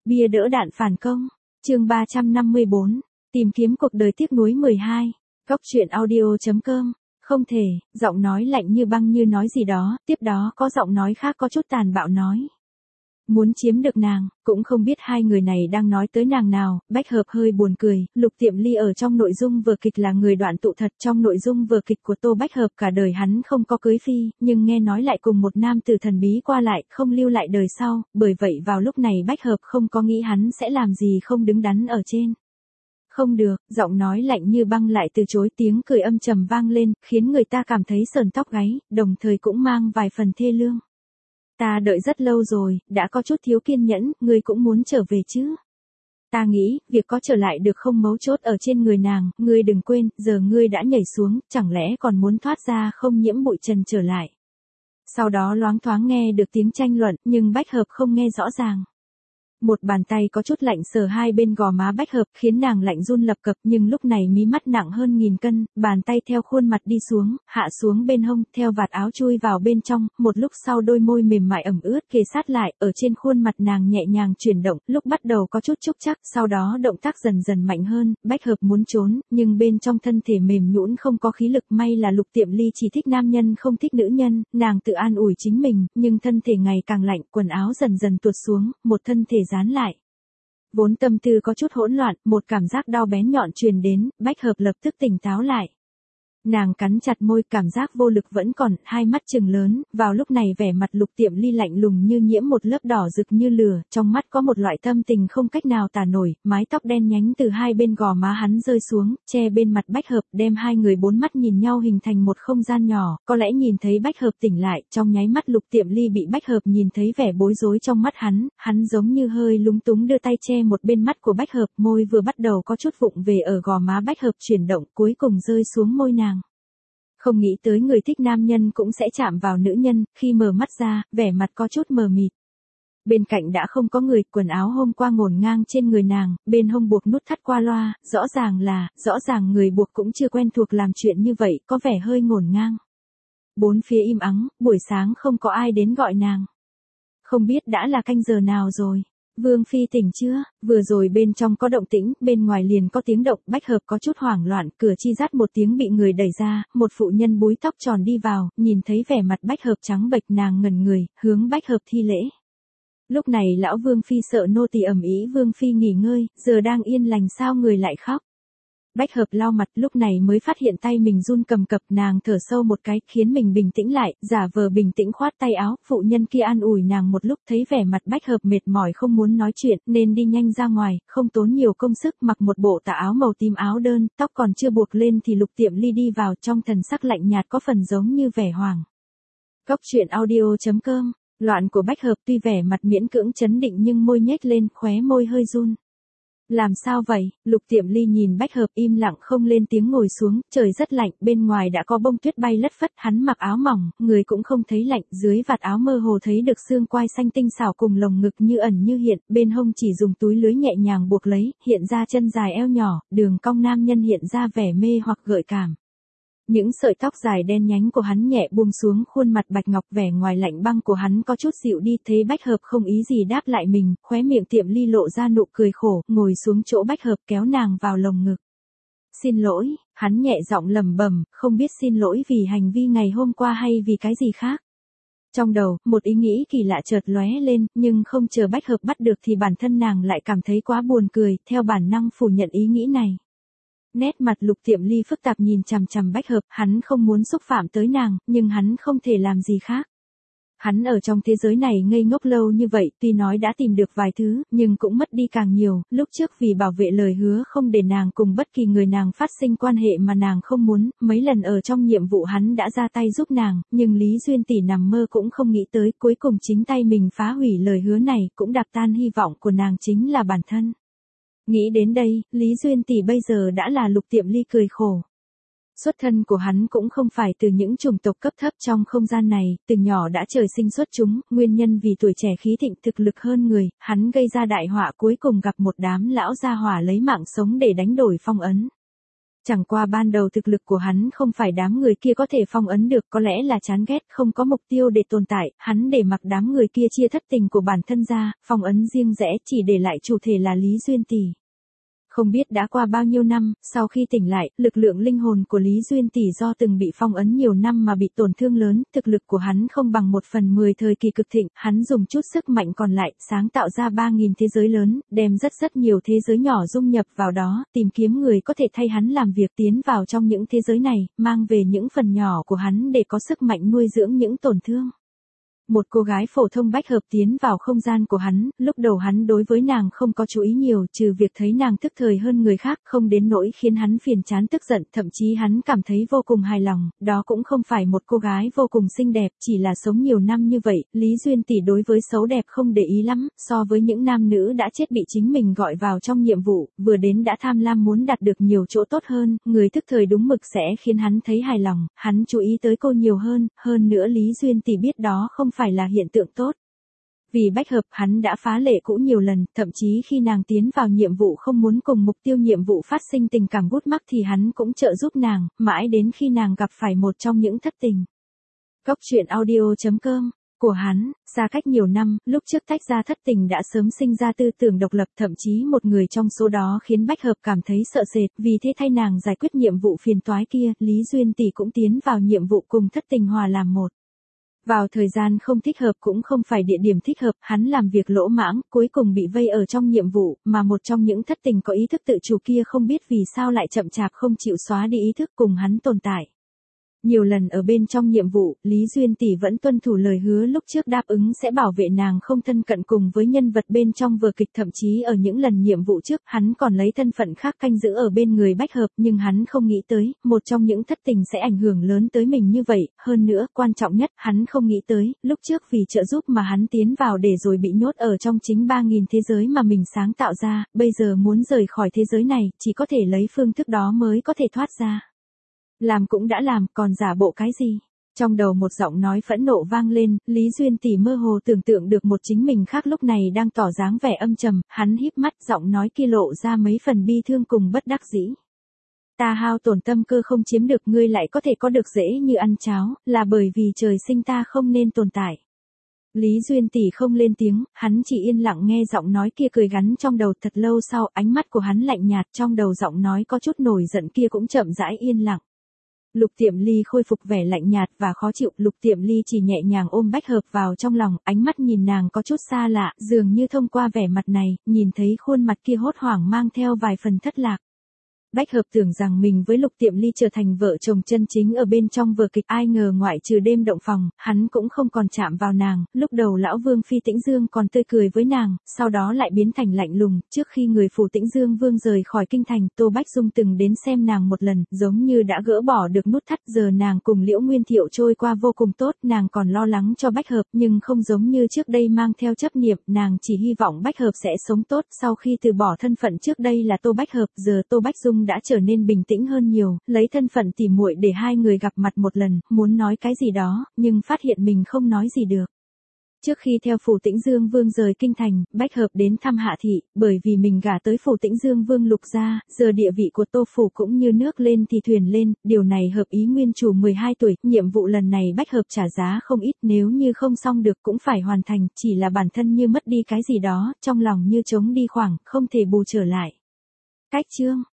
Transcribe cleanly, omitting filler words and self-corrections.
Bia đỡ đạn phản công. Chương 354. Tìm kiếm cuộc đời tiếc nuối 12. Góc truyện audio.com. Không thể, giọng nói lạnh như băng như nói gì đó, tiếp đó có giọng nói khác có chút tàn bạo nói. Muốn chiếm được nàng, cũng không biết hai người này đang nói tới nàng nào. Bách Hợp hơi buồn cười, Lục Tiệm Ly ở trong nội dung vở kịch là người đoạn tụ thật. Trong nội dung vở kịch của Tô Bách Hợp cả đời hắn không có cưới phi, nhưng nghe nói lại cùng một nam tử thần bí qua lại, không lưu lại đời sau. Bởi vậy vào lúc này Bách Hợp không có nghĩ hắn sẽ làm gì không đứng đắn ở trên. Không được, giọng nói lạnh như băng lại từ chối, tiếng cười âm trầm vang lên, khiến người ta cảm thấy sờn tóc gáy, đồng thời cũng mang vài phần thê lương. Ta đợi rất lâu rồi, đã có chút thiếu kiên nhẫn, ngươi cũng muốn trở về chứ? Ta nghĩ, việc có trở lại được không mấu chốt ở trên người nàng, ngươi đừng quên, giờ ngươi đã nhảy xuống, chẳng lẽ còn muốn thoát ra không nhiễm bụi trần trở lại. Sau đó loáng thoáng nghe được tiếng tranh luận, nhưng Bách Hợp không nghe rõ ràng. Một bàn tay có chút lạnh sờ hai bên gò má Bách Hợp khiến nàng lạnh run lập cập, nhưng lúc này mí mắt nặng hơn 1000 cân, bàn tay theo khuôn mặt đi xuống, hạ xuống bên hông, theo vạt áo chui vào bên trong, một lúc sau đôi môi mềm mại ẩm ướt kề sát lại, ở trên khuôn mặt nàng nhẹ nhàng chuyển động, lúc bắt đầu có chút trúc chắc, sau đó động tác dần dần mạnh hơn. Bách Hợp muốn trốn, nhưng bên trong thân thể mềm nhũn không có khí lực, may là Lục Tiệm Ly chỉ thích nam nhân không thích nữ nhân, nàng tự an ủi chính mình, nhưng thân thể ngày càng lạnh, quần áo dần dần tuột xuống, một thân thể dán lại. Vốn tâm tư có chút hỗn loạn, một cảm giác đau bén nhọn truyền đến, Bách Hợp lập tức tỉnh táo lại. Nàng cắn chặt môi, cảm giác vô lực vẫn còn, hai mắt trừng lớn, vào lúc này vẻ mặt Lục Tiệm Ly lạnh lùng như nhiễm một lớp đỏ rực như lửa, trong mắt có một loại tâm tình không cách nào tả nổi, mái tóc đen nhánh từ hai bên gò má hắn rơi xuống, che bên mặt Bách Hợp, đem hai người bốn mắt nhìn nhau hình thành một không gian nhỏ, có lẽ nhìn thấy Bách Hợp tỉnh lại, trong nháy mắt Lục Tiệm Ly bị Bách Hợp nhìn thấy vẻ bối rối trong mắt hắn giống như hơi lúng túng đưa tay che một bên mắt của Bách Hợp, môi vừa bắt đầu có chút vụng về ở gò má Bách Hợp chuyển động, cuối cùng rơi xuống môi nàng. Không nghĩ tới người thích nam nhân cũng sẽ chạm vào nữ nhân, khi mở mắt ra, vẻ mặt có chút mờ mịt. Bên cạnh đã không có người, quần áo hôm qua ngổn ngang trên người nàng, bên hông buộc nút thắt qua loa, rõ ràng người buộc cũng chưa quen thuộc làm chuyện như vậy, có vẻ hơi ngổn ngang. Bốn phía im ắng, buổi sáng không có ai đến gọi nàng. Không biết đã là canh giờ nào rồi. Vương Phi tỉnh chưa? Vừa rồi bên trong có động tĩnh, bên ngoài liền có tiếng động, Bách Hợp có chút hoảng loạn, cửa chi rát một tiếng bị người đẩy ra, một phụ nhân búi tóc tròn đi vào, nhìn thấy vẻ mặt Bách Hợp trắng bệch nàng ngẩn người, hướng Bách Hợp thi lễ. Lúc này lão Vương Phi sợ nô tỳ ầm ĩ, Vương Phi nghỉ ngơi, giờ đang yên lành sao người lại khóc. Bách Hợp lau mặt, lúc này mới phát hiện tay mình run cầm cập, nàng thở sâu một cái, khiến mình bình tĩnh lại, giả vờ bình tĩnh khoát tay áo, phụ nhân kia an ủi nàng một lúc, thấy vẻ mặt Bách Hợp mệt mỏi không muốn nói chuyện, nên đi nhanh ra ngoài, không tốn nhiều công sức, mặc một bộ tà áo màu tím áo đơn, tóc còn chưa buộc lên thì Lục Tiệm Ly đi vào, trong thần sắc lạnh nhạt có phần giống như vẻ hoảng. Góc truyện audio.com. Loạn của Bách Hợp tuy vẻ mặt miễn cưỡng trấn định nhưng môi nhếch lên, khóe môi hơi run. Làm sao vậy? Lục Tiệm Ly nhìn Bách Hợp im lặng không lên tiếng ngồi xuống, trời rất lạnh, bên ngoài đã có bông tuyết bay lất phất, hắn mặc áo mỏng, người cũng không thấy lạnh, dưới vạt áo mơ hồ thấy được xương quai xanh tinh xảo cùng lồng ngực như ẩn như hiện, bên hông chỉ dùng túi lưới nhẹ nhàng buộc lấy, hiện ra chân dài eo nhỏ, đường cong nam nhân hiện ra vẻ mê hoặc gợi cảm. Những sợi tóc dài đen nhánh của hắn nhẹ buông xuống khuôn mặt bạch ngọc, vẻ ngoài lạnh băng của hắn có chút dịu đi, thấy Bách Hợp không ý gì đáp lại mình, khóe miệng Tiệm Ly lộ ra nụ cười khổ, ngồi xuống chỗ Bách Hợp kéo nàng vào lồng ngực. Xin lỗi, hắn nhẹ giọng lẩm bẩm, không biết xin lỗi vì hành vi ngày hôm qua hay vì cái gì khác. Trong đầu, một ý nghĩ kỳ lạ chợt lóe lên, nhưng không chờ Bách Hợp bắt được thì bản thân nàng lại cảm thấy quá buồn cười, theo bản năng phủ nhận ý nghĩ này. Nét mặt Lục Tiệm Ly phức tạp nhìn chằm chằm Bách Hợp, hắn không muốn xúc phạm tới nàng, nhưng hắn không thể làm gì khác. Hắn ở trong thế giới này ngây ngốc lâu như vậy, tuy nói đã tìm được vài thứ, nhưng cũng mất đi càng nhiều, lúc trước vì bảo vệ lời hứa không để nàng cùng bất kỳ người nàng phát sinh quan hệ mà nàng không muốn, mấy lần ở trong nhiệm vụ hắn đã ra tay giúp nàng, nhưng Lý Duyên tỷ nằm mơ cũng không nghĩ tới, cuối cùng chính tay mình phá hủy lời hứa này, cũng đạp tan hy vọng của nàng chính là bản thân. Nghĩ đến đây, Lý Duyên tỷ bây giờ đã là Lục Tiệm Ly cười khổ. Xuất thân của hắn cũng không phải từ những chủng tộc cấp thấp trong không gian này, từ nhỏ đã trời sinh xuất chúng, nguyên nhân vì tuổi trẻ khí thịnh thực lực hơn người, hắn gây ra đại họa cuối cùng gặp một đám lão gia hỏa lấy mạng sống để đánh đổi phong ấn. Chẳng qua ban đầu thực lực của hắn không phải đám người kia có thể phong ấn được, có lẽ là chán ghét không có mục tiêu để tồn tại, hắn để mặc đám người kia chia thất tình của bản thân ra, phong ấn riêng rẽ chỉ để lại chủ thể là Lý Duyên Tỷ. Không biết đã qua bao nhiêu năm, sau khi tỉnh lại, lực lượng linh hồn của Lý Duyên Tỷ do từng bị phong ấn nhiều năm mà bị tổn thương lớn, thực lực của hắn không bằng 1/10 thời kỳ cực thịnh, hắn dùng chút sức mạnh còn lại, sáng tạo ra 3.000 thế giới lớn, đem rất nhiều thế giới nhỏ dung nhập vào đó, tìm kiếm người có thể thay hắn làm việc tiến vào trong những thế giới này, mang về những phần nhỏ của hắn để có sức mạnh nuôi dưỡng những tổn thương. Một cô gái phổ thông bách hợp tiến vào không gian của hắn, lúc đầu hắn đối với nàng không có chú ý nhiều, trừ việc thấy nàng thức thời hơn người khác, không đến nỗi khiến hắn phiền chán tức giận, thậm chí hắn cảm thấy vô cùng hài lòng, đó cũng không phải một cô gái vô cùng xinh đẹp, chỉ là sống nhiều năm như vậy, Lý Duyên Tỷ đối với xấu đẹp không để ý lắm, so với những nam nữ đã chết bị chính mình gọi vào trong nhiệm vụ, vừa đến đã tham lam muốn đạt được nhiều chỗ tốt hơn, người thức thời đúng mực sẽ khiến hắn thấy hài lòng, hắn chú ý tới cô nhiều hơn nữa Lý Duyên Tỷ biết đó không phải là hiện tượng tốt. Vì bách hợp hắn đã phá lệ cũ nhiều lần, thậm chí khi nàng tiến vào nhiệm vụ không muốn cùng mục tiêu nhiệm vụ phát sinh tình cảm gút mắc thì hắn cũng trợ giúp nàng, mãi đến khi nàng gặp phải một trong những thất tình. Góc truyện audio.com của hắn, xa cách nhiều năm, lúc trước tách ra thất tình đã sớm sinh ra tư tưởng độc lập, thậm chí một người trong số đó khiến bách hợp cảm thấy sợ sệt, vì thế thay nàng giải quyết nhiệm vụ phiền toái kia, Lý Duyên Tỷ cũng tiến vào nhiệm vụ cùng thất tình hòa làm một. Vào thời gian không thích hợp cũng không phải địa điểm thích hợp, hắn làm việc lỗ mãng, cuối cùng bị vây ở trong nhiệm vụ, mà một trong những thất tình có ý thức tự chủ kia không biết vì sao lại chậm chạp không chịu xóa đi ý thức cùng hắn tồn tại. Nhiều lần ở bên trong nhiệm vụ, Lý Duyên Tỷ vẫn tuân thủ lời hứa lúc trước đáp ứng sẽ bảo vệ nàng không thân cận cùng với nhân vật bên trong vở kịch, thậm chí ở những lần nhiệm vụ trước, hắn còn lấy thân phận khác canh giữ ở bên người bách hợp, nhưng hắn không nghĩ tới, một trong những thất tình sẽ ảnh hưởng lớn tới mình như vậy, hơn nữa, quan trọng nhất, hắn không nghĩ tới, lúc trước vì trợ giúp mà hắn tiến vào để rồi bị nhốt ở trong chính 3.000 thế giới mà mình sáng tạo ra, bây giờ muốn rời khỏi thế giới này, chỉ có thể lấy phương thức đó mới có thể thoát ra. Làm cũng đã làm, còn giả bộ cái gì? Trong đầu một giọng nói phẫn nộ vang lên, Lý Duyên Tỷ mơ hồ tưởng tượng được một chính mình khác lúc này đang tỏ dáng vẻ âm trầm, hắn híp mắt, giọng nói kia lộ ra mấy phần bi thương cùng bất đắc dĩ. Ta hao tổn tâm cơ không chiếm được, ngươi lại có thể có được dễ như ăn cháo, là bởi vì trời sinh ta không nên tồn tại. Lý Duyên Tỷ không lên tiếng, hắn chỉ yên lặng nghe giọng nói kia cười gắn trong đầu. Thật lâu sau, ánh mắt của hắn lạnh nhạt, trong đầu giọng nói có chút nổi giận kia cũng chậm rãi yên lặng. Lục Tiệm Ly khôi phục vẻ lạnh nhạt và khó chịu, Lục Tiệm Ly chỉ nhẹ nhàng ôm bách hợp vào trong lòng, ánh mắt nhìn nàng có chút xa lạ, dường như thông qua vẻ mặt này, nhìn thấy khuôn mặt kia hốt hoảng mang theo vài phần thất lạc. Bách hợp tưởng rằng mình với Lục Tiệm Ly trở thành vợ chồng chân chính ở bên trong vở kịch, ai ngờ ngoại trừ đêm động phòng, hắn cũng không còn chạm vào nàng, lúc đầu lão Vương Phi Tĩnh Dương còn tươi cười với nàng, sau đó lại biến thành lạnh lùng, trước khi người phủ Tĩnh Dương Vương rời khỏi kinh thành, Tô Bách Dung từng đến xem nàng một lần, giống như đã gỡ bỏ được nút thắt, giờ nàng cùng Liễu Nguyên Thiệu trôi qua vô cùng tốt, nàng còn lo lắng cho Bách hợp, nhưng không giống như trước đây mang theo chấp niệm, nàng chỉ hy vọng Bách hợp sẽ sống tốt, sau khi từ bỏ thân phận trước đây là Tô Bách hợp, giờ Tô Bách Dung đã trở nên bình tĩnh hơn nhiều, lấy thân phận tỉ muội để hai người gặp mặt một lần, muốn nói cái gì đó, nhưng phát hiện mình không nói gì được. Trước khi theo phủ Tĩnh Dương Vương rời kinh thành, bách hợp đến thăm Hạ thị, bởi vì mình gả tới phủ Tĩnh Dương Vương Lục gia, giờ địa vị của Tô phủ cũng như nước lên thì thuyền lên, điều này hợp ý nguyên chủ 12 tuổi, nhiệm vụ lần này bách hợp trả giá không ít, nếu như không xong được cũng phải hoàn thành, chỉ là bản thân như mất đi cái gì đó, trong lòng như trống đi khoảng, không thể bù trở lại. Cách chương